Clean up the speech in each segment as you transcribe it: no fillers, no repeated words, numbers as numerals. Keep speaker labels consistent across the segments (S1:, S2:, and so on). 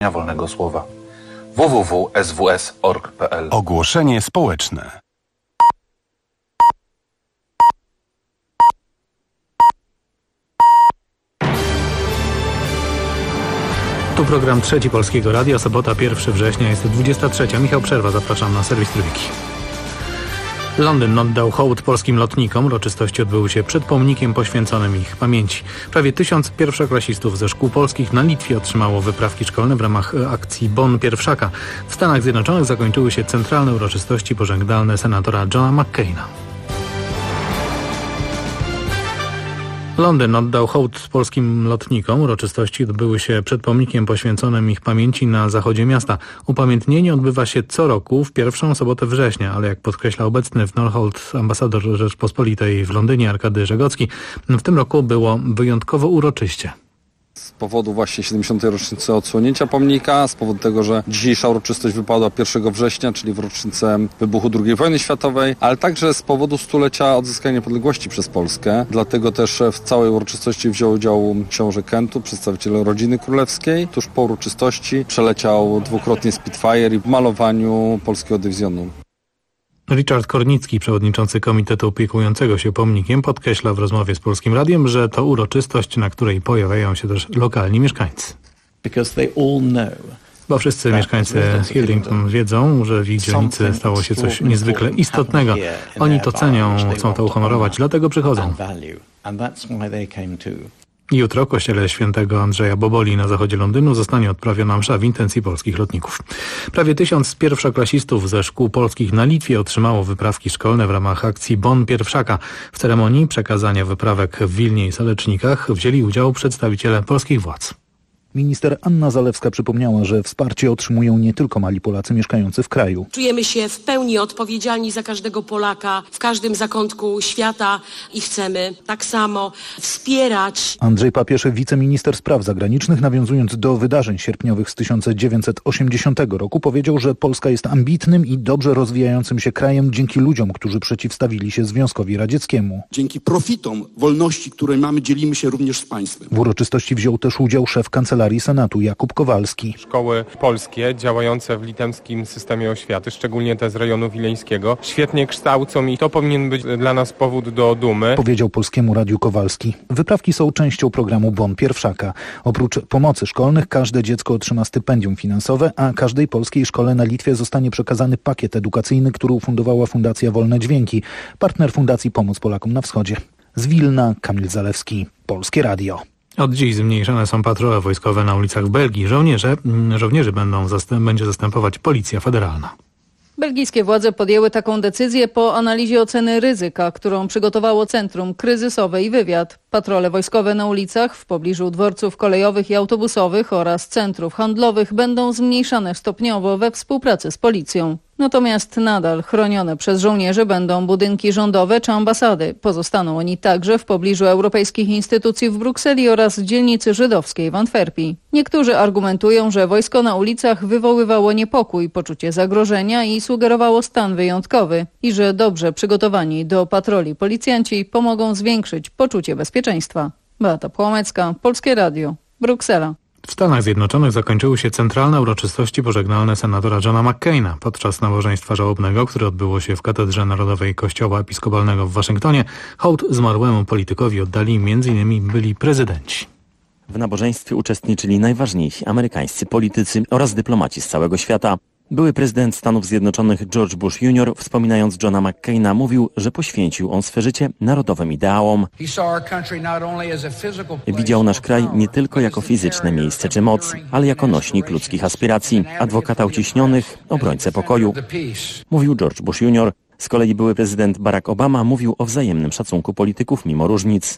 S1: wolnego słowa. www.sws.org.pl.
S2: Ogłoszenie społeczne.
S3: Tu program Trzeci Polskiego Radia, sobota 1 września, jest 23. Michał Przerwa, zapraszam na serwis Trójki. Londyn oddał hołd polskim lotnikom. Uroczystości odbyły się przed pomnikiem poświęconym ich pamięci. Prawie 1000 pierwszoklasistów ze szkół polskich na Litwie otrzymało wyprawki szkolne w ramach akcji Bon Pierwszaka. W Stanach Zjednoczonych zakończyły się centralne uroczystości pożegnalne senatora Johna McCaina. Londyn oddał hołd polskim lotnikom. Uroczystości odbyły się przed pomnikiem poświęconym ich pamięci na zachodzie miasta. Upamiętnienie odbywa się co roku w pierwszą sobotę września, ale jak podkreśla obecny w Northolt ambasador Rzeczpospolitej w Londynie Arkady Żegocki, w tym roku było wyjątkowo uroczyście.
S4: Z powodu właśnie 70. rocznicy odsłonięcia pomnika, z powodu tego, że dzisiejsza uroczystość wypadła 1 września, czyli w rocznicę wybuchu II wojny światowej, ale także z powodu stulecia odzyskania niepodległości przez Polskę. Dlatego też w całej uroczystości wziął udział książę Kentu, przedstawiciel rodziny królewskiej. Tuż po uroczystości przeleciał dwukrotnie Spitfire i w malowaniu polskiego dywizjonu.
S3: Richard Kornicki, przewodniczący komitetu opiekującego się pomnikiem, podkreśla w rozmowie z Polskim Radiem, że to uroczystość, na której pojawiają się też lokalni mieszkańcy. Bo wszyscy mieszkańcy Hillington wiedzą, że w ich dzielnicy stało się coś niezwykle istotnego. Oni to cenią, chcą to uhonorować, dlatego przychodzą. Jutro w kościele świętego Andrzeja Boboli na zachodzie Londynu zostanie odprawiona msza w intencji polskich lotników. Prawie 1000 pierwszoklasistów ze szkół polskich na Litwie otrzymało wyprawki szkolne w ramach akcji Bon Pierwszaka. W ceremonii przekazania wyprawek w Wilnie i Salecznikach wzięli udział przedstawiciele polskich władz.
S5: Minister Anna Zalewska przypomniała, że wsparcie otrzymują nie tylko mali Polacy mieszkający w kraju.
S6: Czujemy się w pełni odpowiedzialni za każdego Polaka w każdym zakątku świata i chcemy tak samo wspierać.
S5: Andrzej Papierz, wiceminister spraw zagranicznych, nawiązując do wydarzeń sierpniowych z 1980 roku, powiedział, że Polska jest ambitnym i dobrze rozwijającym się krajem dzięki ludziom, którzy przeciwstawili się Związkowi Radzieckiemu.
S7: Dzięki profitom wolności, które mamy, dzielimy się również z państwem.
S5: W uroczystości wziął też udział szef Kancelarii Senatu Jakub Kowalski.
S8: Szkoły polskie działające w litewskim systemie oświaty, szczególnie te z rejonu wileńskiego, świetnie kształcą i to powinien być dla nas powód do dumy.
S5: Powiedział Polskiemu Radiu Kowalski. Wyprawki są częścią programu Bon Pierwszaka. Oprócz pomocy szkolnych każde dziecko otrzyma stypendium finansowe, a każdej polskiej szkole na Litwie zostanie przekazany pakiet edukacyjny, który ufundowała Fundacja Wolne Dźwięki, partner Fundacji Pomoc Polakom na Wschodzie. Z Wilna, Kamil Zalewski, Polskie Radio.
S3: Od dziś zmniejszone są patrole wojskowe na ulicach w Belgii. Żołnierzy będzie zastępować Policja Federalna.
S9: Belgijskie władze podjęły taką decyzję po analizie oceny ryzyka, którą przygotowało Centrum Kryzysowe i Wywiad. Patrole wojskowe na ulicach w pobliżu dworców kolejowych i autobusowych oraz centrów handlowych będą zmniejszane stopniowo we współpracy z policją. Natomiast nadal chronione przez żołnierzy będą budynki rządowe czy ambasady. Pozostaną oni także w pobliżu europejskich instytucji w Brukseli oraz dzielnicy żydowskiej w Antwerpii. Niektórzy argumentują, że wojsko na ulicach wywoływało niepokój, poczucie zagrożenia i sugerowało stan wyjątkowy i że dobrze przygotowani do patroli policjanci pomogą zwiększyć poczucie bezpieczeństwa. Beata Płomecka, Polskie Radio, Bruksela.
S3: W Stanach Zjednoczonych zakończyły się centralne uroczystości pożegnalne senatora Johna McCaina. Podczas nabożeństwa żałobnego, które odbyło się w Katedrze Narodowej Kościoła Episkopalnego w Waszyngtonie, hołd zmarłemu politykowi oddali m.in. byli prezydenci.
S10: W nabożeństwie uczestniczyli najważniejsi amerykańscy politycy oraz dyplomaci z całego świata. Były prezydent Stanów Zjednoczonych George Bush Jr., wspominając Johna McCaina, mówił, że poświęcił on swe życie narodowym ideałom. Widział nasz kraj nie tylko jako fizyczne miejsce czy moc, ale jako nośnik ludzkich aspiracji, adwokata uciśnionych, obrońcę pokoju, mówił George Bush Jr. Z kolei były prezydent Barack Obama mówił o wzajemnym szacunku polityków mimo różnic.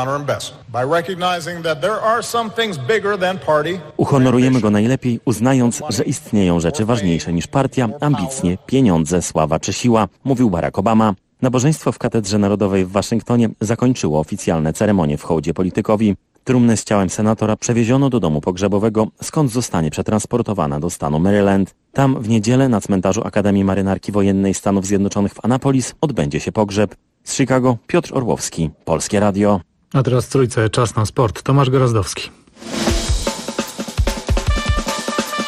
S10: Uhonorujemy go najlepiej, uznając, że istnieją rzeczy ważniejsze niż partia, ambicje, pieniądze, sława czy siła, mówił Barack Obama. Nabożeństwo w Katedrze Narodowej w Waszyngtonie zakończyło oficjalne ceremonie w hołdzie politykowi. Trumnę z ciałem senatora przewieziono do domu pogrzebowego, skąd zostanie przetransportowana do stanu Maryland. Tam w niedzielę na cmentarzu Akademii Marynarki Wojennej Stanów Zjednoczonych w Annapolis odbędzie się pogrzeb. Z Chicago Piotr Orłowski, Polskie Radio.
S3: A teraz w Trójce czas na sport. Tomasz Gorazdowski.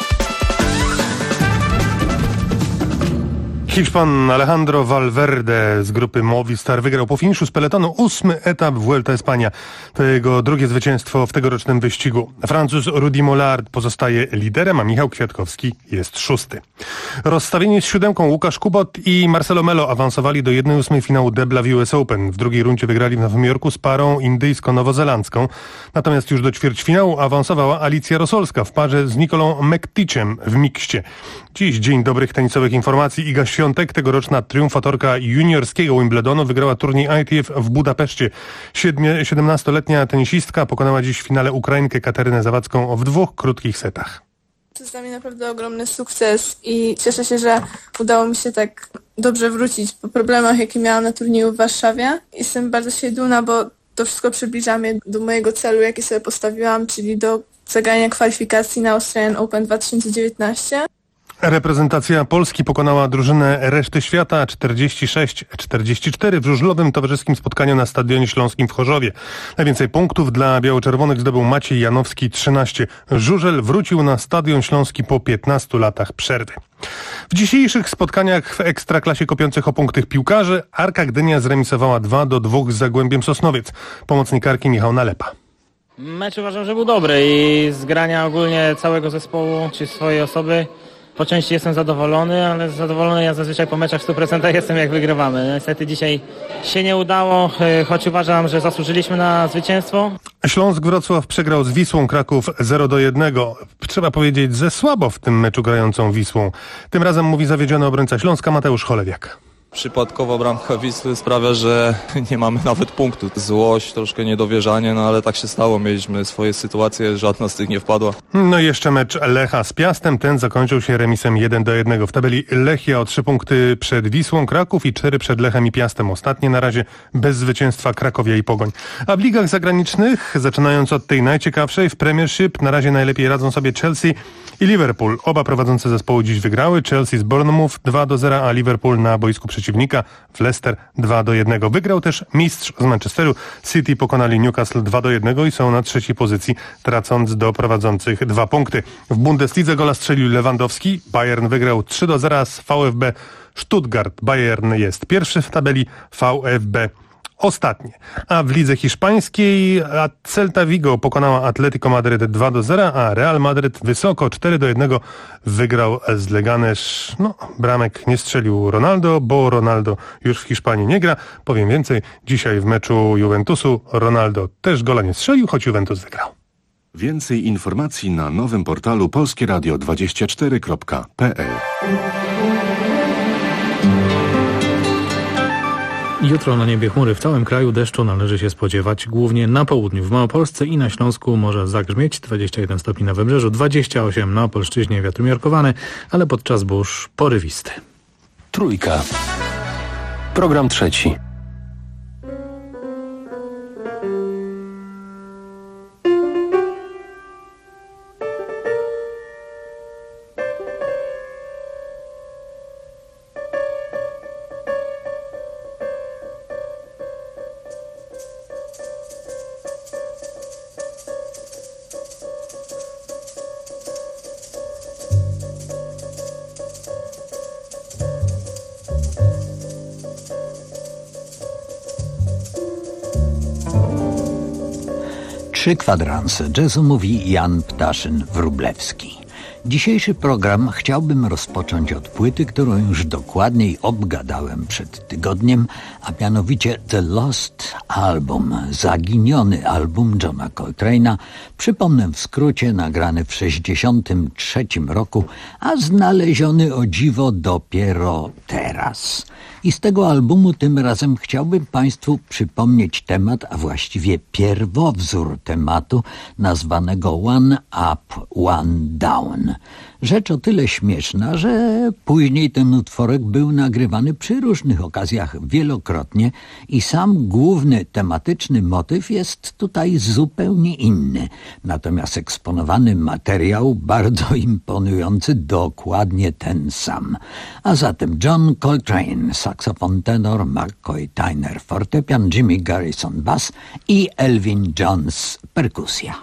S1: Hiszpan Alejandro Valverde z grupy Movistar wygrał po finiszu z peletonu 8. etap Vuelta Espania. To jego drugie zwycięstwo w tegorocznym wyścigu. Francuz Rudy Mollard pozostaje liderem, a Michał Kwiatkowski jest 6. Rozstawienie z 7. Łukasz Kubot i Marcelo Melo awansowali do 1/8 finału Debla w US Open. W drugiej rundzie wygrali w Nowym Jorku z parą indyjsko-nowozelandzką. Natomiast już do ćwierćfinału awansowała Alicja Rosolska w parze z Nicolą McTeachem w mikście. Dziś dzień dobrych tenisowych informacji. Iga Świątek, tegoroczna triumfatorka juniorskiego Wimbledonu, wygrała turniej ITF w Budapeszcie. 17-letnia tenisistka pokonała dziś w finale Ukrainkę Katarynę Zawadzką w 2 krótkich setach.
S11: To jest dla mnie naprawdę ogromny sukces i cieszę się, że udało mi się tak dobrze wrócić po problemach, jakie miałam na turnieju w Warszawie. Jestem bardzo się dumna, bo to wszystko przybliża mnie do mojego celu, jaki sobie postawiłam, czyli do zagrania kwalifikacji na Australian Open 2019.
S1: Reprezentacja Polski pokonała drużynę reszty świata 46-44 w żużlowym towarzyskim spotkaniu na Stadionie Śląskim w Chorzowie. Najwięcej punktów dla biało-czerwonych zdobył Maciej Janowski 13. Żużel wrócił na Stadion Śląski po 15 latach przerwy. W dzisiejszych spotkaniach w Ekstraklasie kopiących o punkty piłkarzy Arka Gdynia zremisowała 2-2 z Zagłębiem Sosnowiec. Pomocnik Arki Michał Nalepa.
S12: Mecz uważam, że był dobry i z grania ogólnie całego zespołu czy swojej osoby po części jestem zadowolony, ale zadowolony ja zazwyczaj po meczach w 100% jestem, jak wygrywamy. Niestety dzisiaj się nie udało, choć uważam, że zasłużyliśmy na zwycięstwo.
S1: Śląsk Wrocław przegrał z Wisłą Kraków 0-1. Trzeba powiedzieć, że słabo w tym meczu grającą Wisłą. Tym razem mówi zawiedziony obrońca Śląska Mateusz Cholewiak.
S13: Przypadkowa bramka Wisły sprawia, że nie mamy nawet punktu. Złość, troszkę niedowierzanie, no ale tak się stało. Mieliśmy swoje sytuacje, żadna z tych nie wpadła.
S1: No i jeszcze mecz Lecha z Piastem. Ten zakończył się remisem 1-1. W tabeli Lechia o 3 punkty przed Wisłą Kraków i 4 przed Lechem i Piastem. Ostatnie na razie bez zwycięstwa Krakowia i Pogoń. A w ligach zagranicznych, zaczynając od tej najciekawszej, w Premiership na razie najlepiej radzą sobie Chelsea i Liverpool. Oba prowadzące zespołu dziś wygrały. Chelsea z Bournemouth 2-0, a Liverpool na boisku przeciwnika w Leicester 2-1. Wygrał też mistrz z Manchesteru. City pokonali Newcastle 2-1 i są na 3. pozycji, tracąc do prowadzących 2 punkty. W Bundeslidze gola strzelił Lewandowski. Bayern wygrał 3-0 z VfB Stuttgart. Bayern jest pierwszy w tabeli, VfB ostatnie. A w lidze hiszpańskiej Celta Vigo pokonała Atletico Madryt 2-0, a Real Madryt wysoko 4-1 wygrał z Leganes. No, bramek nie strzelił Ronaldo, bo Ronaldo już w Hiszpanii nie gra. Powiem więcej, dzisiaj w meczu Juventusu Ronaldo też gola nie strzelił, choć Juventus wygrał.
S2: Więcej informacji na nowym portalu polskieradio24.pl.
S3: Jutro na niebie chmury, w całym kraju deszczu należy się spodziewać, głównie na południu. W Małopolsce i na Śląsku może zagrzmieć, 21 stopni na Wybrzeżu, 28 na Opolszczyźnie, wiatr umiarkowany, ale podczas burz porywisty.
S2: Trójka. Program trzeci.
S14: Trzy kwadranse jazzu, mówi Jan Ptaszyn-Wróblewski. Dzisiejszy program chciałbym rozpocząć od płyty, którą już dokładniej obgadałem przed tygodniem, a mianowicie The Lost Album, zaginiony album Johna Coltrane'a, przypomnę w skrócie, nagrany w 1963 roku, a znaleziony o dziwo dopiero teraz. I z tego albumu tym razem chciałbym Państwu przypomnieć temat, a właściwie pierwowzór tematu nazwanego One Up, One Down. Rzecz o tyle śmieszna, że później ten utworek był nagrywany przy różnych okazjach wielokrotnie i sam główny tematyczny motyw jest tutaj zupełnie inny. Natomiast eksponowany materiał bardzo imponujący, dokładnie ten sam. A zatem John Coltrane, saksofon tenor, McCoy Tyner fortepian, Jimmy Garrison bass i Elvin Jones perkusja.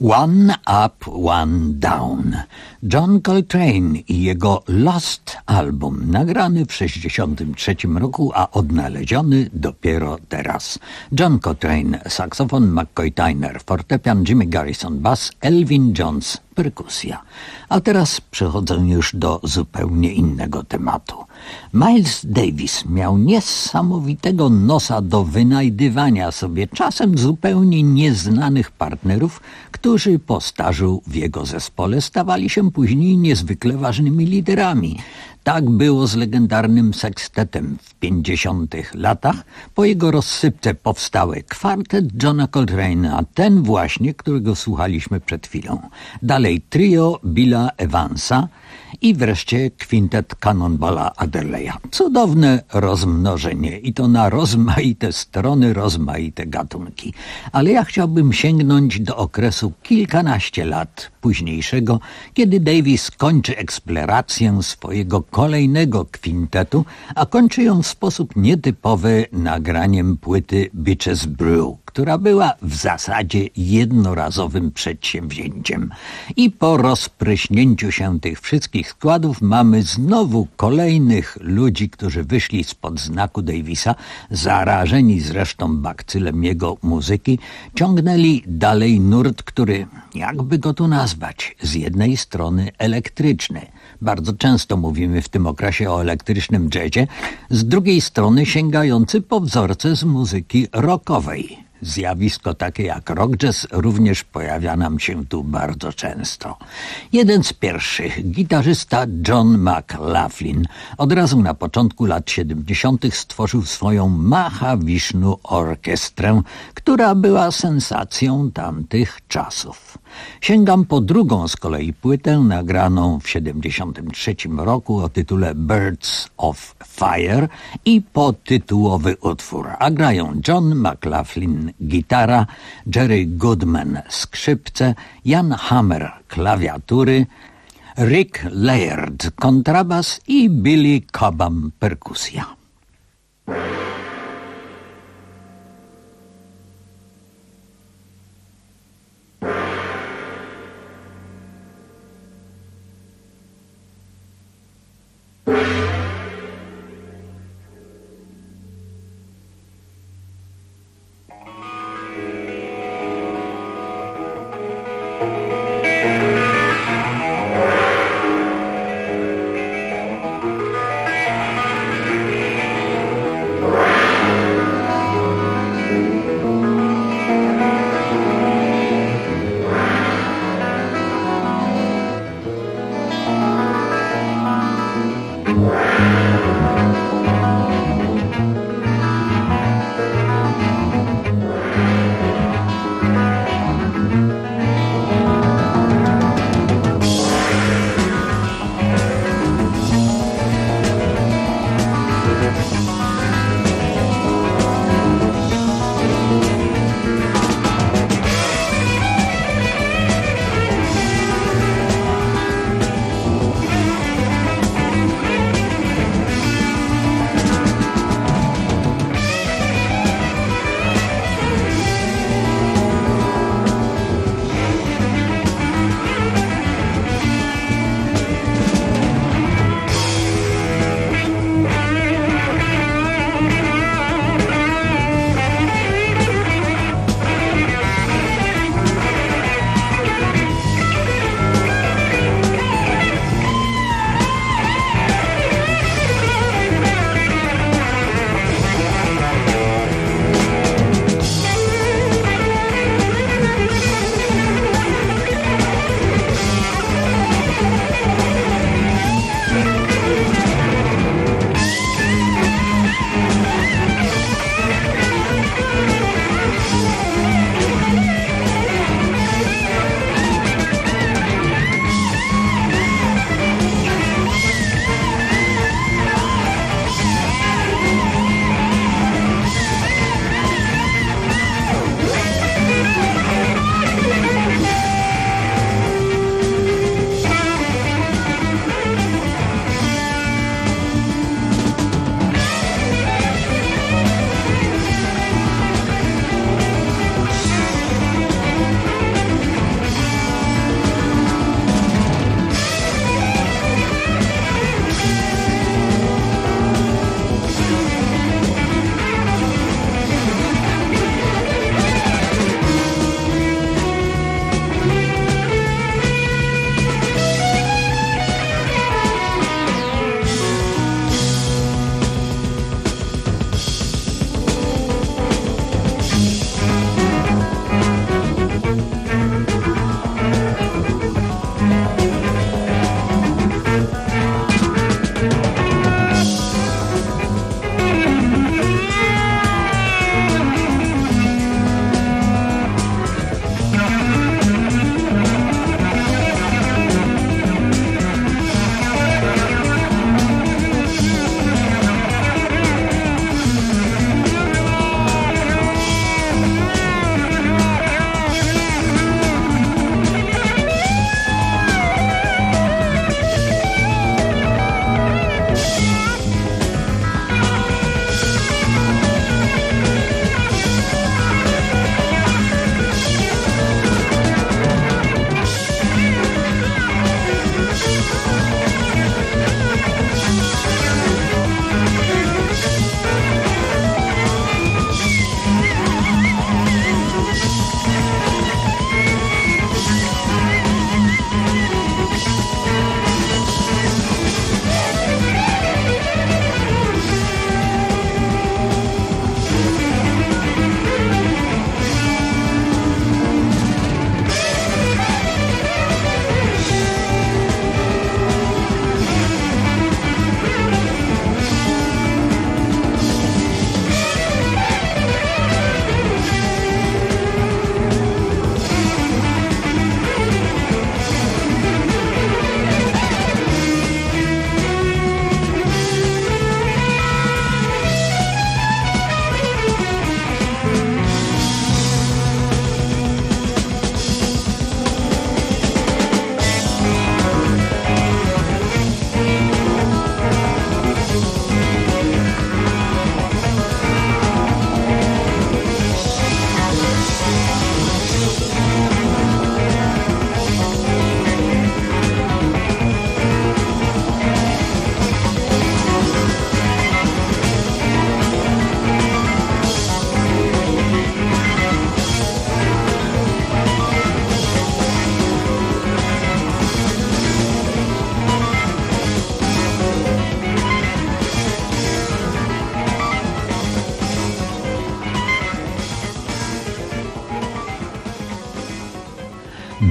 S14: One Up, One Down. John Coltrane i jego Lost album, nagrany w 1963 roku, a odnaleziony dopiero teraz. John Coltrane, saksofon, McCoy Tyner, fortepian, Jimmy Garrison, bass, Elvin Jones, perkusja. A teraz przechodzę już do zupełnie innego tematu. Miles Davis miał niesamowitego nosa do wynajdywania sobie czasem zupełnie nieznanych partnerów, którzy po stażu w jego zespole stawali się później niezwykle ważnymi liderami. Tak było z legendarnym sekstetem w 50. latach. Po jego rozsypce powstały kwartet Johna Coltrane'a, a ten właśnie, którego słuchaliśmy przed chwilą. Dalej trio Billa Evansa i wreszcie kwintet Cannonballa Adderleya. Cudowne rozmnożenie i to na rozmaite strony, rozmaite gatunki. Ale ja chciałbym sięgnąć do okresu kilkanaście lat późniejszego, kiedy Davis kończy eksplorację swojego kolejnego kwintetu, a kończy ją w sposób nietypowy nagraniem płyty Bitches Brew, która była w zasadzie jednorazowym przedsięwzięciem. I po rozpryśnięciu się tych wszystkich składów mamy znowu kolejnych ludzi, którzy wyszli spod znaku Davisa, zarażeni zresztą bakcylem jego muzyki, ciągnęli dalej nurt, który, jakby go tu nazwać, z jednej strony elektryczny. Bardzo często mówimy w tym okresie o elektrycznym jazzie, z drugiej strony sięgający po wzorce z muzyki rockowej. Zjawisko takie jak rock jazz również pojawia nam się tu bardzo często. Jeden z pierwszych, gitarzysta John McLaughlin, od razu na początku lat 70. stworzył swoją Mahavishnu Orkiestrę, która była sensacją tamtych czasów. Sięgam po drugą z kolei płytę nagraną w 73 roku o tytule Birds of Fire i po tytułowy utwór. A grają John McLaughlin gitara, Jerry Goodman skrzypce, Jan Hammer klawiatury, Rick Laird kontrabas i Billy Cobham perkusja.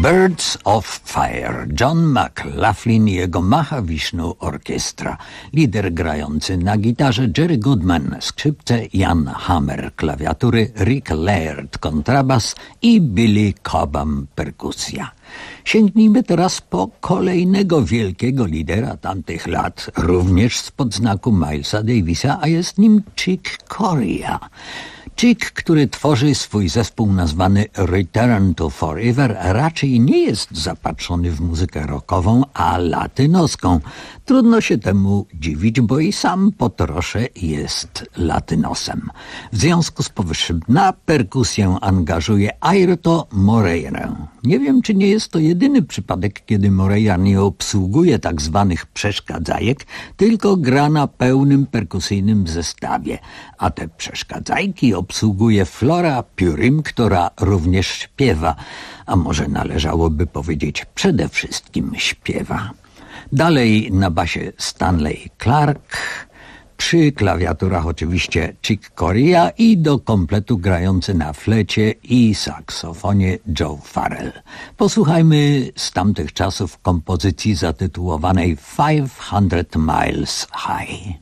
S14: Birds of Fire. John McLaughlin i jego Mahavishnu Orkiestra. Lider grający na gitarze Jerry Goodman, skrzypce Jan Hammer, klawiatury Rick Laird, kontrabas i Billy Cobham, perkusja. Sięgnijmy teraz po kolejnego wielkiego lidera tamtych lat, również spod znaku Milesa Davisa, a jest nim Chick Corea. Chick, który tworzy swój zespół nazwany Return to Forever, raczej nie jest zapatrzony w muzykę rockową, a latynoską. Trudno się temu dziwić, bo i sam po trosze jest latynosem. W związku z powyższym na perkusję angażuje Airto Moreirę. Nie wiem, czy nie jest to jedyny przypadek, kiedy Moreira nie obsługuje tak zwanych przeszkadzajek, tylko gra na pełnym perkusyjnym zestawie. A te przeszkadzajki obsługuje Flora Purim, która również śpiewa, a może należałoby powiedzieć przede wszystkim śpiewa. Dalej na basie Stanley Clarke, przy klawiaturach oczywiście Chick Corea i do kompletu grający na flecie i saksofonie Joe Farrell. Posłuchajmy z tamtych czasów kompozycji zatytułowanej 500 Miles High.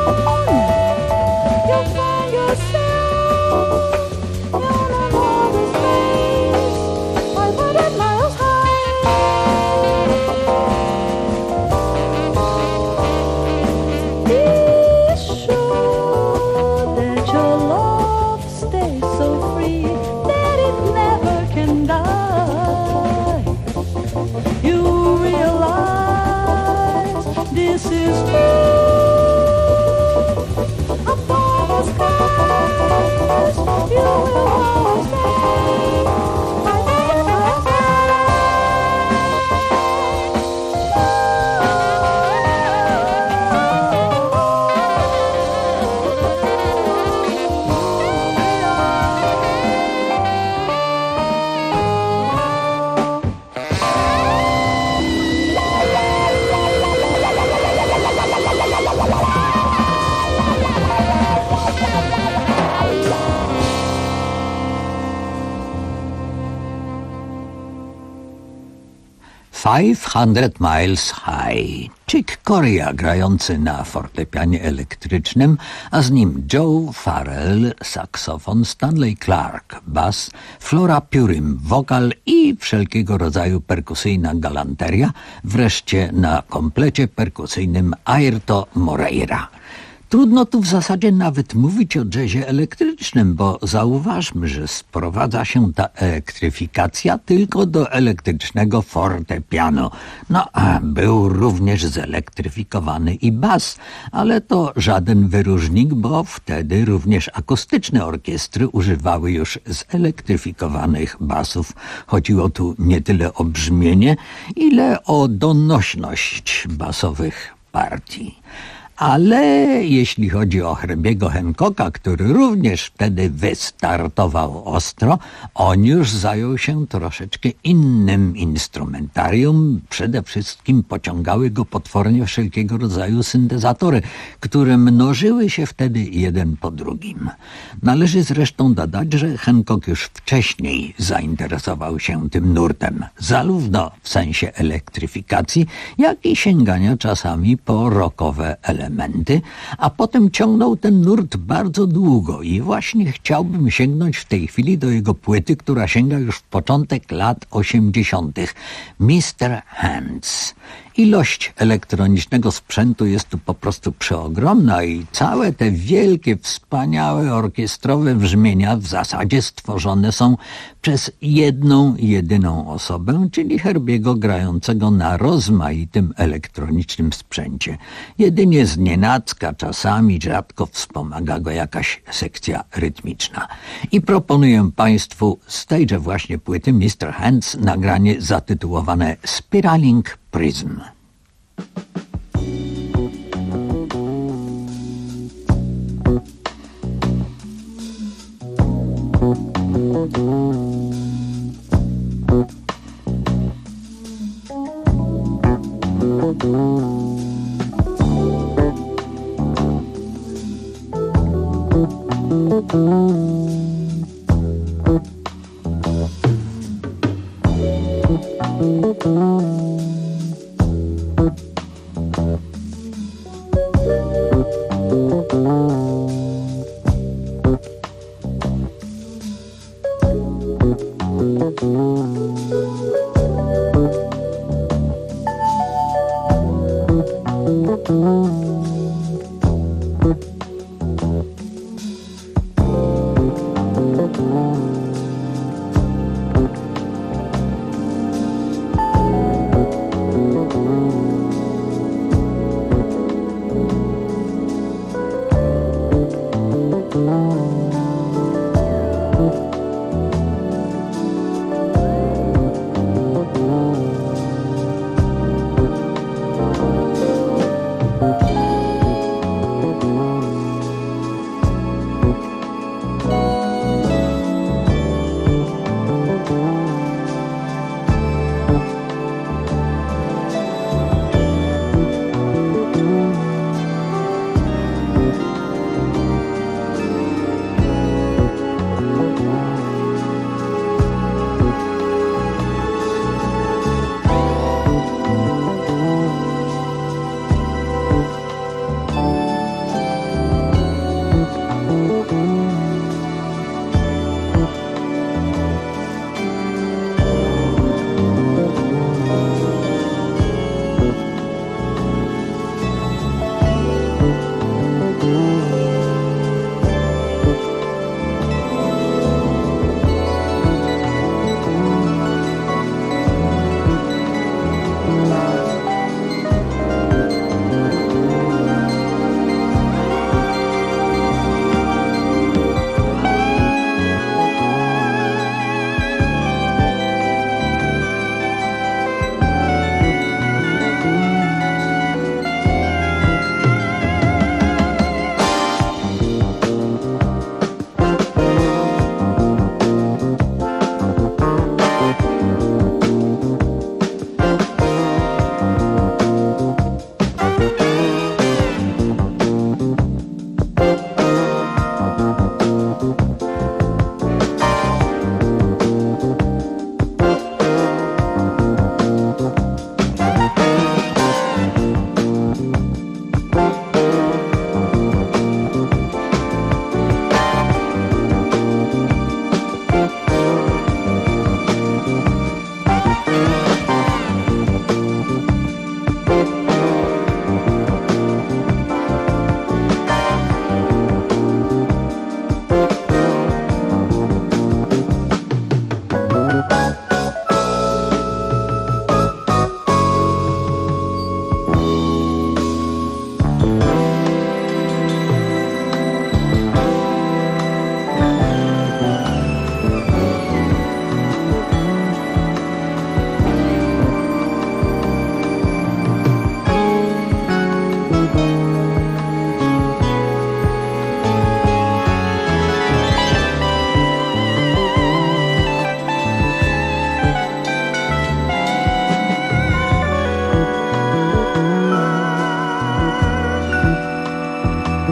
S14: 500 Miles High. Chick Corea grający na fortepianie elektrycznym, a z nim Joe Farrell, saksofon, Stanley Clark, bas, Flora Purim, wokal i wszelkiego rodzaju perkusyjna galanteria, wreszcie na komplecie perkusyjnym Airto Moreira. Trudno tu w zasadzie nawet mówić o jazzie elektrycznym, bo zauważmy, że sprowadza się ta elektryfikacja tylko do elektrycznego fortepianu. No, a był również zelektryfikowany i bas, ale to żaden wyróżnik, bo wtedy również akustyczne orkiestry używały już zelektryfikowanych basów. Chodziło tu nie tyle o brzmienie, ile o donośność basowych partii. Ale jeśli chodzi o hrabiego Hancocka, który również wtedy wystartował ostro, on już zajął się troszeczkę innym instrumentarium. Przede wszystkim pociągały go potwornie wszelkiego rodzaju syntezatory, które mnożyły się wtedy jeden po drugim. Należy zresztą dodać, że Hancock już wcześniej zainteresował się tym nurtem, zarówno w sensie elektryfikacji, jak i sięgania czasami po rockowe elementy, a potem ciągnął ten nurt bardzo długo i właśnie chciałbym sięgnąć w tej chwili do jego płyty, która sięga już w początek lat 80. Mr. Hands. Ilość elektronicznego sprzętu jest tu po prostu przeogromna i całe te wielkie, wspaniałe orkiestrowe brzmienia w zasadzie stworzone są przez jedną, jedyną osobę, czyli Herbiego grającego na rozmaitym elektronicznym sprzęcie. Jedynie znienacka czasami rzadko wspomaga go jakaś sekcja rytmiczna. I proponuję Państwu z tejże właśnie płyty Mr. Hands nagranie zatytułowane Spiraling Prism.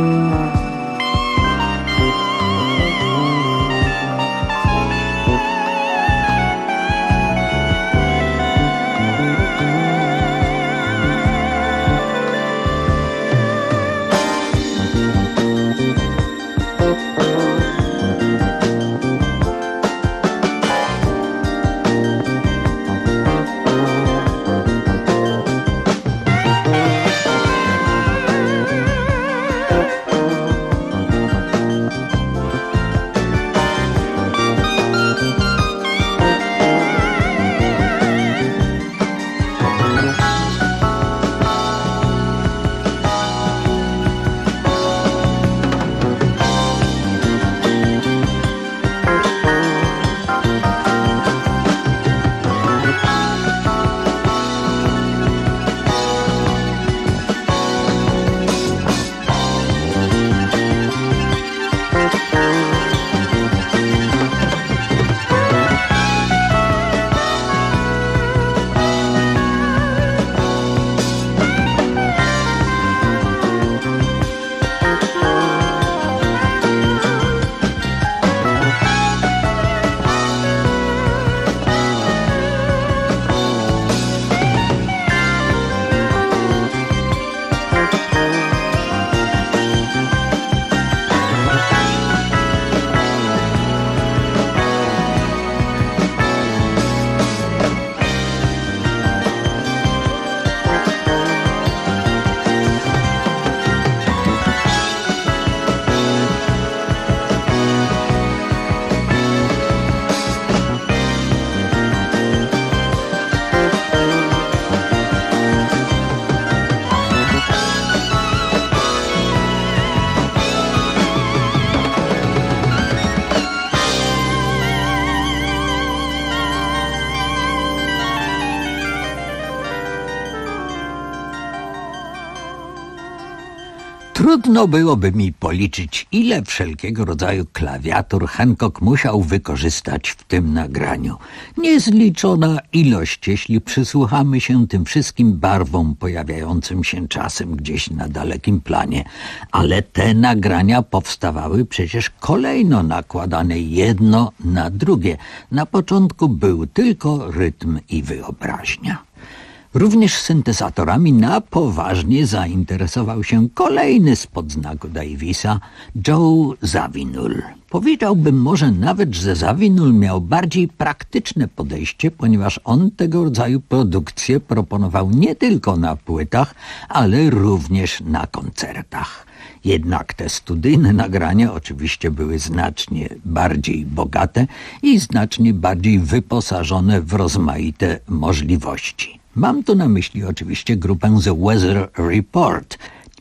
S14: Trudno byłoby mi policzyć, ile wszelkiego rodzaju klawiatur Hancock musiał wykorzystać w tym nagraniu. Niezliczona ilość, jeśli przysłuchamy się tym wszystkim barwom pojawiającym się czasem gdzieś na dalekim planie. Ale te nagrania powstawały przecież kolejno nakładane jedno na drugie. Na początku był tylko rytm i wyobraźnia. Również syntezatorami na poważnie zainteresował się kolejny spod znaku Davisa, Joe Zawinul. Powiedziałbym może nawet, że Zawinul miał bardziej praktyczne podejście, ponieważ on tego rodzaju produkcje proponował nie tylko na płytach, ale również na koncertach. Jednak te studyjne nagrania oczywiście były znacznie bardziej bogate i znacznie bardziej wyposażone w rozmaite możliwości. Mam tu na myśli oczywiście grupę The Weather Report,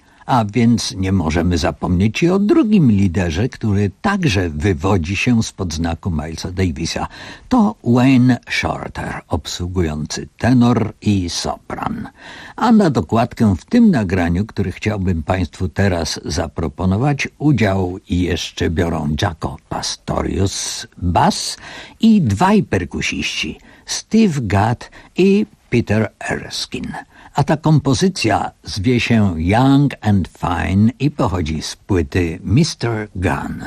S14: a więc nie możemy zapomnieć i o drugim liderze, który także wywodzi się spod znaku Milesa Davisa. To Wayne Shorter, obsługujący tenor i sopran. A na dokładkę w tym nagraniu, który chciałbym Państwu teraz zaproponować, udział jeszcze biorą Jaco Pastorius, bas i dwaj perkusiści, Steve Gadd i Peter Erskine. A ta kompozycja zwie się Young and Fine i pochodzi z płyty Mr. Gunn.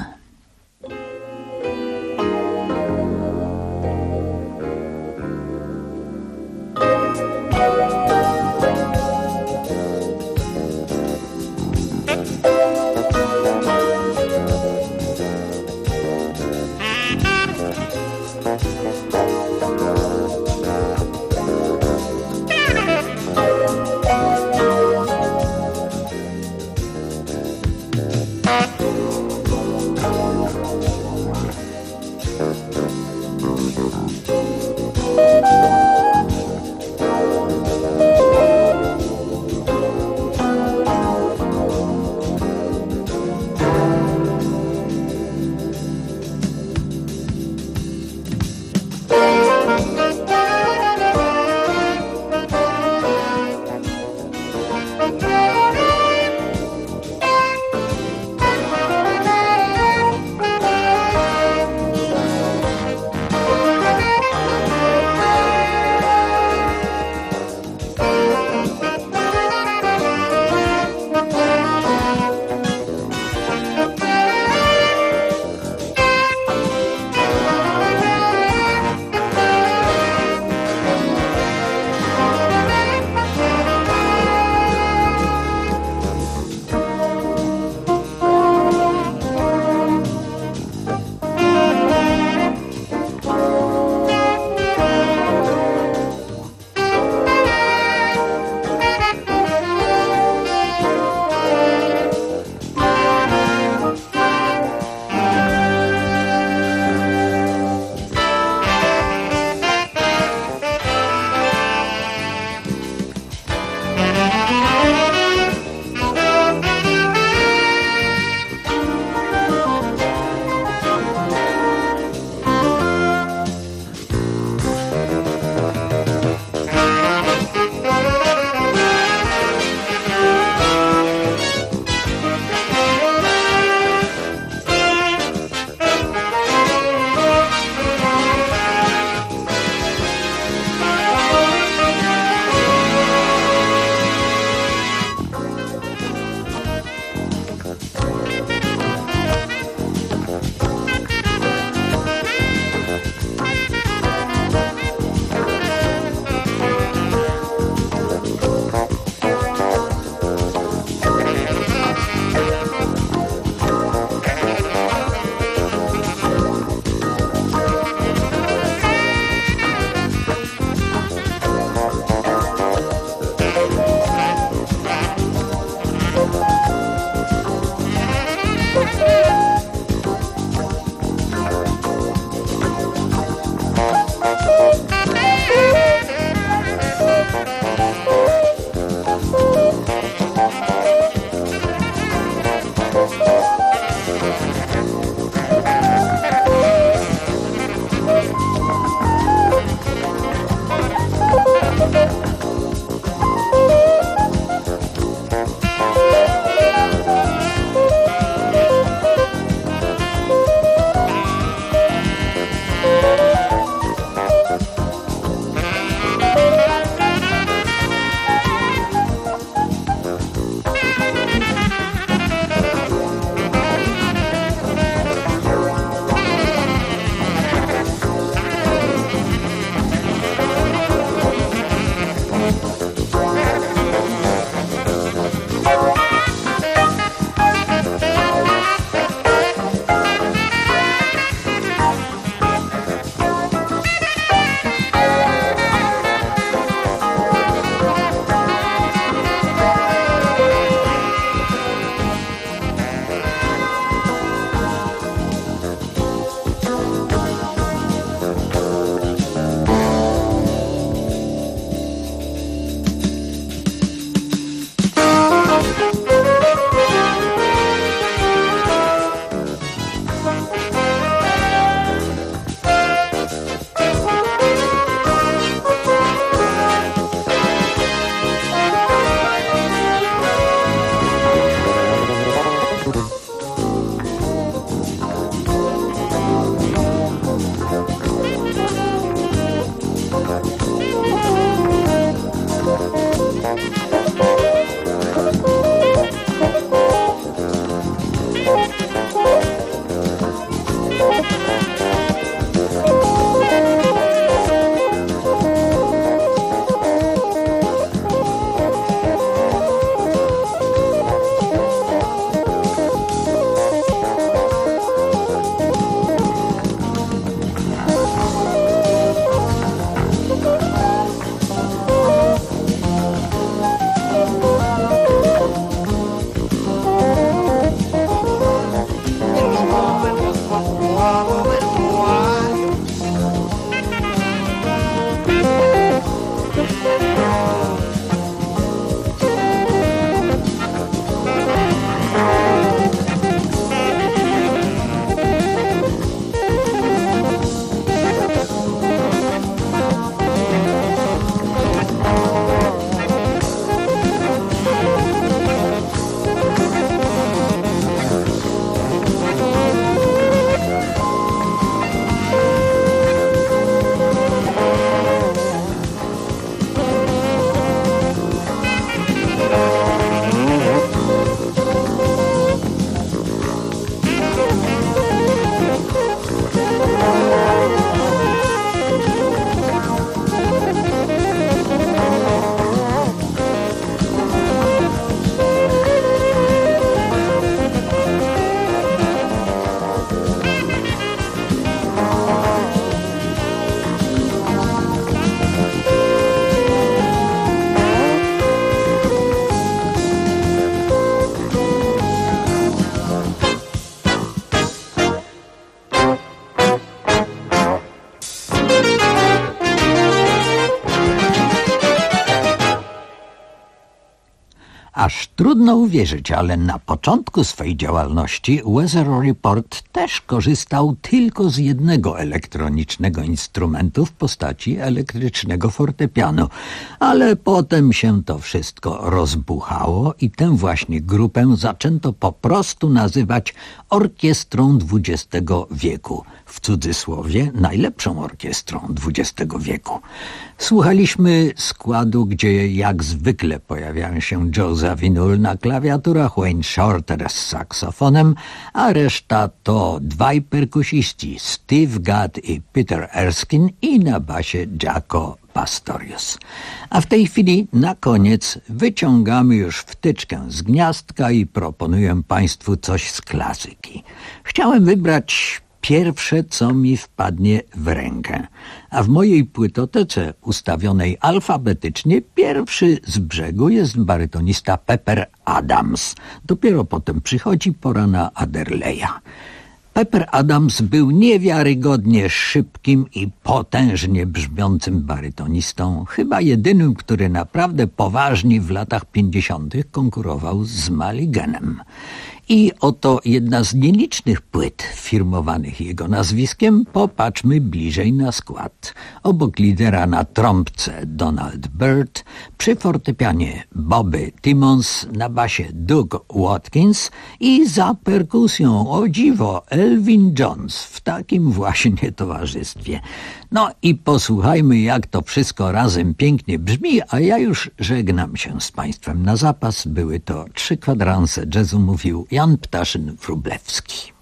S14: Aż trudno uwierzyć, ale na początku swej działalności Weather Report też korzystał tylko z jednego elektronicznego instrumentu w postaci elektrycznego fortepianu. Ale potem się to wszystko rozbuchało i tę właśnie grupę zaczęto po prostu nazywać orkiestrą XX wieku. W cudzysłowie najlepszą orkiestrą XX wieku. Słuchaliśmy składu, gdzie jak zwykle pojawiają się Joe Zawinul na klawiaturach, Wayne Shorter z saksofonem, a reszta to dwaj perkusiści, Steve Gadd i Peter Erskine, i na basie Jaco Pastorius. A w tej chwili na koniec wyciągamy już wtyczkę z gniazdka i proponuję Państwu coś z klasyki. Chciałem wybrać pierwsze, co mi wpadnie w rękę. A w mojej płytotece ustawionej alfabetycznie pierwszy z brzegu jest barytonista Pepper Adams. Dopiero potem przychodzi pora na Adderleya. Pepper Adams był niewiarygodnie szybkim i potężnie brzmiącym barytonistą, chyba jedynym, który naprawdę poważnie w latach 50. konkurował z Mulliganem. I oto jedna z nielicznych płyt firmowanych jego nazwiskiem. Popatrzmy bliżej na skład. Obok lidera na trąbce Donald Byrd, przy fortepianie Bobby Timmons, na basie Doug Watkins i za perkusją, o dziwo, Elvin Jones w takim właśnie towarzystwie. No i posłuchajmy, jak to wszystko razem pięknie brzmi, a ja już żegnam się z Państwem na zapas. Były to 3 kwadranse jazzu, mówił Jan Ptaszyn-Wróblewski.